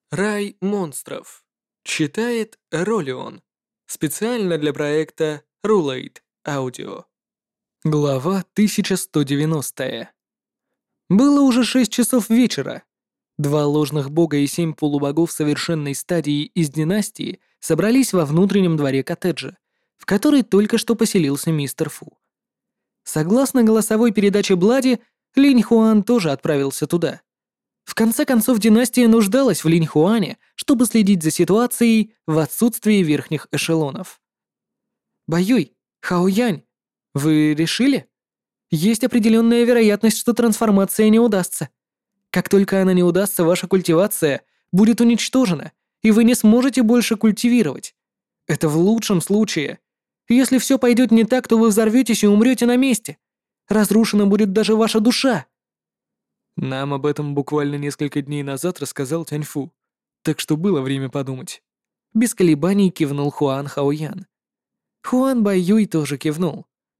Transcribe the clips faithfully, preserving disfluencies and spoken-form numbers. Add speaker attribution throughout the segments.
Speaker 1: Рай монстров. Читает Ролион. Специально для проекта Rulate Audio. Глава тысяча сто девяностая. Было уже шесть часов вечера. Два ложных бога и семь полубогов совершенной стадии из династии собрались во внутреннем дворе коттеджа, в который только что поселился мистер Фу. Согласно голосовой передаче Блади, Линь Хуан тоже отправился туда. В конце концов, династия нуждалась в Линь Хуане, чтобы следить за ситуацией в отсутствии верхних эшелонов. «Баюй, Хаоянь, вы решили? Есть определенная вероятность, что трансформация не удастся. Как только она не удастся, ваша культивация будет уничтожена, и вы не сможете больше культивировать. Это в лучшем случае. Если все пойдет не так, то вы взорветесь и умрете на месте. Разрушена будет даже ваша душа». Нам об этом буквально несколько дней назад рассказал Тяньфу, так что было время подумать. Без колебаний кивнул Хуан Хаоян. Хуан Баюй тоже кивнул.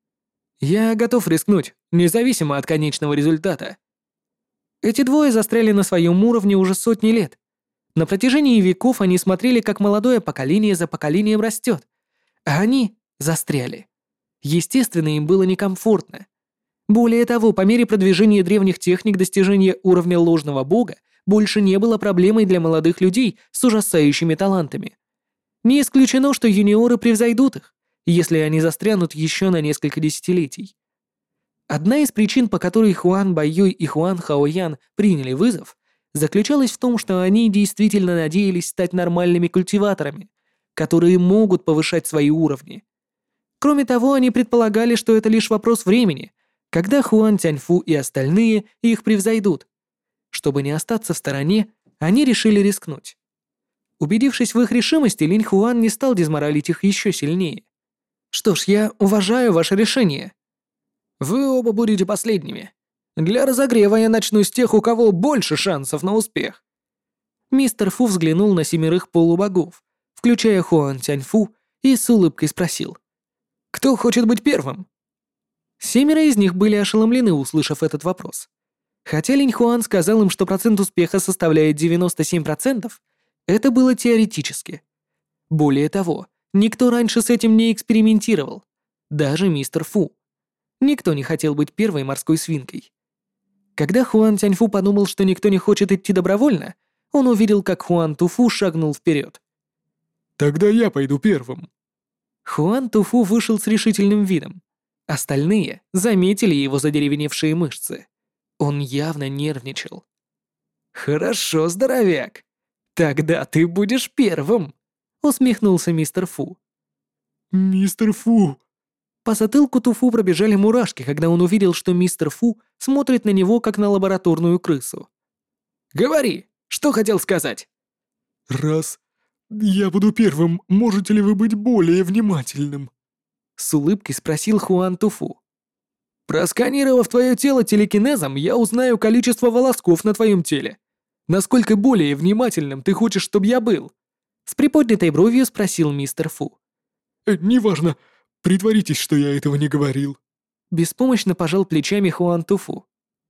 Speaker 1: «Я готов рискнуть, независимо от конечного результата». Эти двое застряли на своем уровне уже сотни лет. На протяжении веков они смотрели, как молодое поколение за поколением растет, а они застряли. Естественно, им было некомфортно. Более того, по мере продвижения древних техник достижения уровня ложного бога больше не было проблемой для молодых людей с ужасающими талантами. Не исключено, что юниоры превзойдут их, если они застрянут еще на несколько десятилетий. Одна из причин, по которой Хуан Баюй и Хуан Хаоян приняли вызов, заключалась в том, что они действительно надеялись стать нормальными культиваторами, которые могут повышать свои уровни. Кроме того, они предполагали, что это лишь вопрос времени, когда Хуан Тяньфу и остальные их превзойдут. Чтобы не остаться в стороне, они решили рискнуть. Убедившись в их решимости, Линь Хуан не стал дезморалить их еще сильнее. «Что ж, я уважаю ваше решение. Вы оба будете последними. Для разогрева я начну с тех, у кого больше шансов на успех». Мистер Фу взглянул на семерых полубогов, включая Хуан Тяньфу, и с улыбкой спросил: «Кто хочет быть первым?» Семеро из них были ошеломлены, услышав этот вопрос. Хотя Линь Хуан сказал им, что процент успеха составляет девяносто семь процентов, это было теоретически. Более того, никто раньше с этим не экспериментировал, даже мистер Фу. Никто не хотел быть первой морской свинкой. Когда Хуан Тяньфу подумал, что никто не хочет идти добровольно, он увидел, как Хуан Туфу шагнул вперед.
Speaker 2: «Тогда я пойду первым».
Speaker 1: Хуан Туфу вышел с решительным видом. Остальные заметили его задеревеневшие мышцы. Он явно нервничал. «Хорошо, здоровяк. Тогда ты будешь первым», — усмехнулся мистер Фу.
Speaker 2: «Мистер Фу!»
Speaker 1: По затылку Туфу пробежали мурашки, когда он увидел, что мистер Фу смотрит на него, как на лабораторную крысу. «Говори, что хотел сказать?»
Speaker 2: «Раз я буду первым, можете ли вы быть более внимательным?»
Speaker 1: С улыбкой спросил Хуан Туфу. «Просканировав твое тело телекинезом, я узнаю количество волосков на твоем теле. Насколько более внимательным ты хочешь, чтобы я был?» С приподнятой бровью спросил мистер Фу.
Speaker 2: э, «Неважно, притворитесь, что я этого не говорил».
Speaker 1: Беспомощно пожал плечами Хуан Туфу.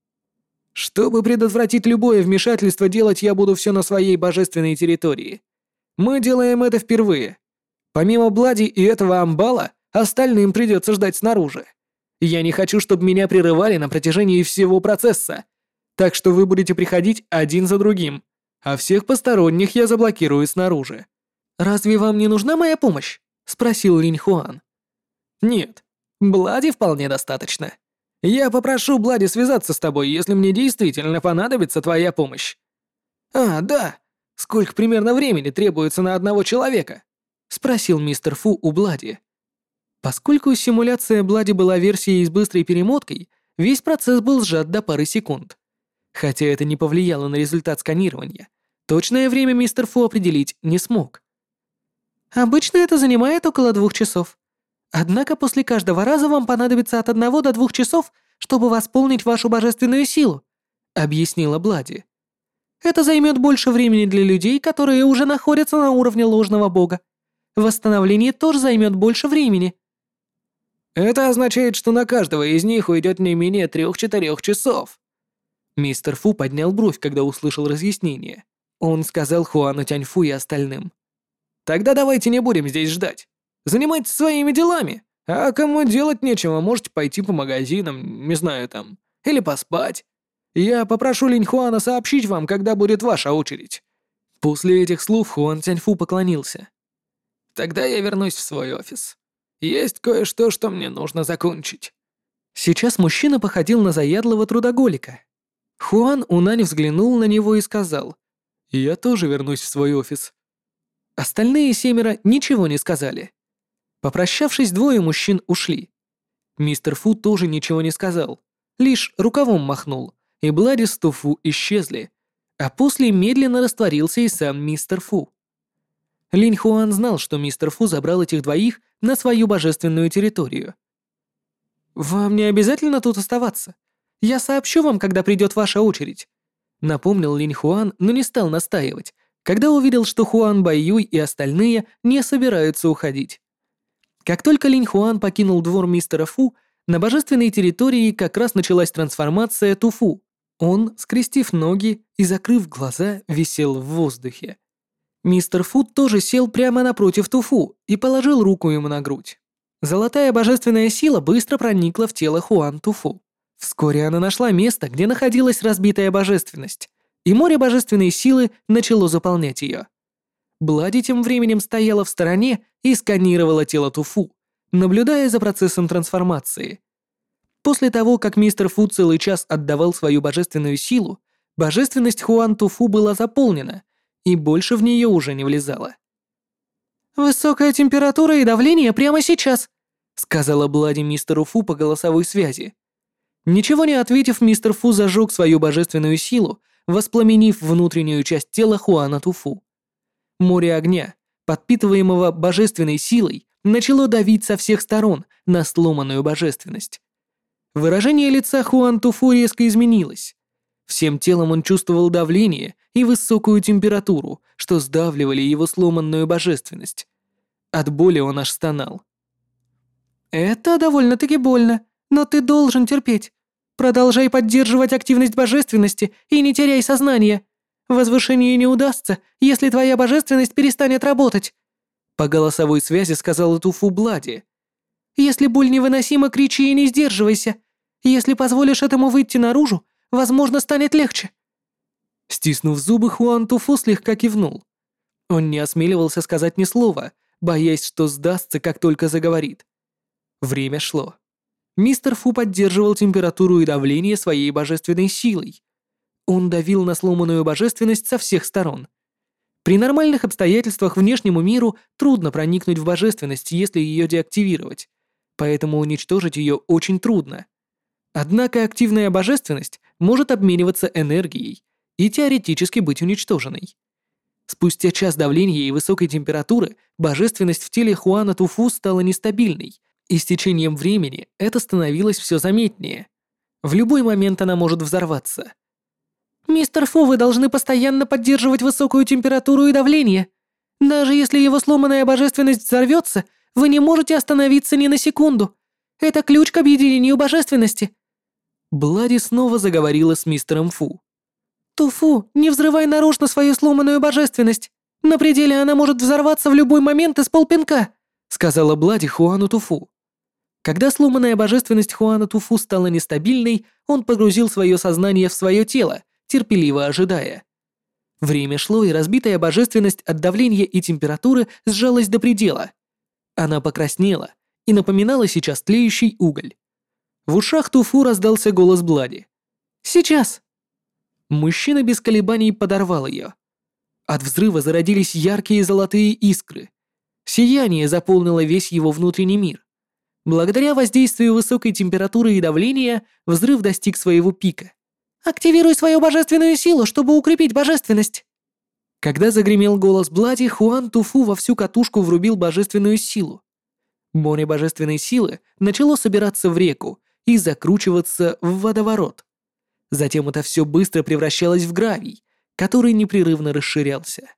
Speaker 1: «Чтобы предотвратить любое вмешательство, делать я буду все на своей божественной территории. Мы делаем это впервые. Помимо Блади и этого амбала, остальным придется ждать снаружи. Я не хочу, чтобы меня прерывали на протяжении всего процесса. Так что вы будете приходить один за другим, а всех посторонних я заблокирую снаружи. Разве вам не нужна моя помощь?» — спросил Линь Хуан. «Нет, Блади вполне достаточно. Я попрошу Блади связаться с тобой, если мне действительно понадобится твоя помощь». «А, да. Сколько примерно времени требуется на одного человека?» — спросил мистер Фу у Блади. Поскольку симуляция Блади была версией с быстрой перемоткой, весь процесс был сжат до пары секунд. Хотя это не повлияло на результат сканирования, точное время мистер Фу определить не смог. «Обычно это занимает около двух часов. Однако после каждого раза вам понадобится от одного до двух часов, чтобы восполнить вашу божественную силу», — объяснила Блади. «Это займет больше времени для людей, которые уже находятся на уровне ложного бога. Восстановление тоже займет больше времени». «Это означает, что на каждого из них уйдет не менее трех-четырех часов». Мистер Фу поднял бровь, когда услышал разъяснение. Он сказал Хуану Тяньфу и остальным. «Тогда давайте не будем здесь ждать. Занимайтесь своими делами. А кому делать нечего, можете пойти по магазинам, не знаю там, или поспать. Я попрошу Линь Хуана сообщить вам, когда будет ваша очередь». После этих слов Хуан Тяньфу поклонился. «Тогда я вернусь в свой офис. Есть кое-что, что мне нужно закончить». Сейчас мужчина походил на заядлого трудоголика. Хуан Унань взглянул на него и сказал: «Я тоже вернусь в свой офис». Остальные семеро ничего не сказали. Попрощавшись, двое мужчин ушли. Мистер Фу тоже ничего не сказал, лишь рукавом махнул, и Блади с Туфу исчезли, а после медленно растворился и сам мистер Фу. Линь Хуан знал, что мистер Фу забрал этих двоих на свою божественную территорию. «Вам не обязательно тут оставаться. Я сообщу вам, когда придет ваша очередь», — напомнил Линь Хуан, но не стал настаивать, когда увидел, что Хуан Байюй и остальные не собираются уходить. Как только Линь Хуан покинул двор мистера Фу, на божественной территории как раз началась трансформация Туфу. Он, скрестив ноги и закрыв глаза, висел в воздухе. Мистер Фу тоже сел прямо напротив Туфу и положил руку ему на грудь. Золотая божественная сила быстро проникла в тело Хуан Туфу. Вскоре она нашла место, где находилась разбитая божественность, и море божественной силы начало заполнять ее. Блади тем временем стояла в стороне и сканировала тело Туфу, наблюдая за процессом трансформации. После того, как мистер Фу целый час отдавал свою божественную силу, божественность Хуан Туфу была заполнена, и больше в нее уже не влезала. «Высокая температура и давление прямо сейчас», сказала Блади мистеру Фу по голосовой связи. Ничего не ответив, мистер Фу зажег свою божественную силу, воспламенив внутреннюю часть тела Хуана Туфу. Море огня, подпитываемого божественной силой, начало давить со всех сторон на сломанную божественность. Выражение лица Хуан Туфу резко изменилось. Всем телом он чувствовал давление и высокую температуру, что сдавливали его сломанную божественность. От боли он аж стонал. «Это довольно-таки больно, но ты должен терпеть. Продолжай поддерживать активность божественности и не теряй сознание. Возвышение не удастся, если твоя божественность перестанет работать», по голосовой связи сказала Туфу Блади. «Если боль невыносима, кричи и не сдерживайся. Если позволишь этому выйти наружу, возможно, станет легче». Стиснув зубы, Хуан Туфу слегка кивнул. Он не осмеливался сказать ни слова, боясь, что сдастся, как только заговорит. Время шло. Мистер Фу поддерживал температуру и давление своей божественной силой. Он давил на сломанную божественность со всех сторон. При нормальных обстоятельствах внешнему миру трудно проникнуть в божественность, если ее деактивировать, поэтому уничтожить ее очень трудно. Однако активная божественность может обмениваться энергией и теоретически быть уничтоженной. Спустя час давления и высокой температуры божественность в теле Хуана Туфу стала нестабильной, и с течением времени это становилось все заметнее. В любой момент она может взорваться. «Мистер Фу, вы должны постоянно поддерживать высокую температуру и давление. Даже если его сломанная божественность взорвется, вы не можете остановиться ни на секунду. Это ключ к объединению божественности». Блади снова заговорила с мистером Фу. «Туфу, не взрывай нарочно свою сломанную божественность. На пределе она может взорваться в любой момент из полпинка», сказала Блади Хуану Туфу. Когда сломанная божественность Хуана Туфу стала нестабильной, он погрузил свое сознание в свое тело, терпеливо ожидая. Время шло, и разбитая божественность от давления и температуры сжалась до предела. Она покраснела и напоминала сейчас тлеющий уголь. В ушах Туфу раздался голос Блади. «Сейчас!» Мужчина без колебаний подорвал ее. От взрыва зародились яркие золотые искры. Сияние заполнило весь его внутренний мир. Благодаря воздействию высокой температуры и давления взрыв достиг своего пика. «Активируй свою божественную силу, чтобы укрепить божественность!» Когда загремел голос Блади, Хуан Туфу во всю катушку врубил божественную силу. Море божественной силы начало собираться в реку и закручиваться в водоворот. Затем это все быстро превращалось в гравий, который непрерывно расширялся.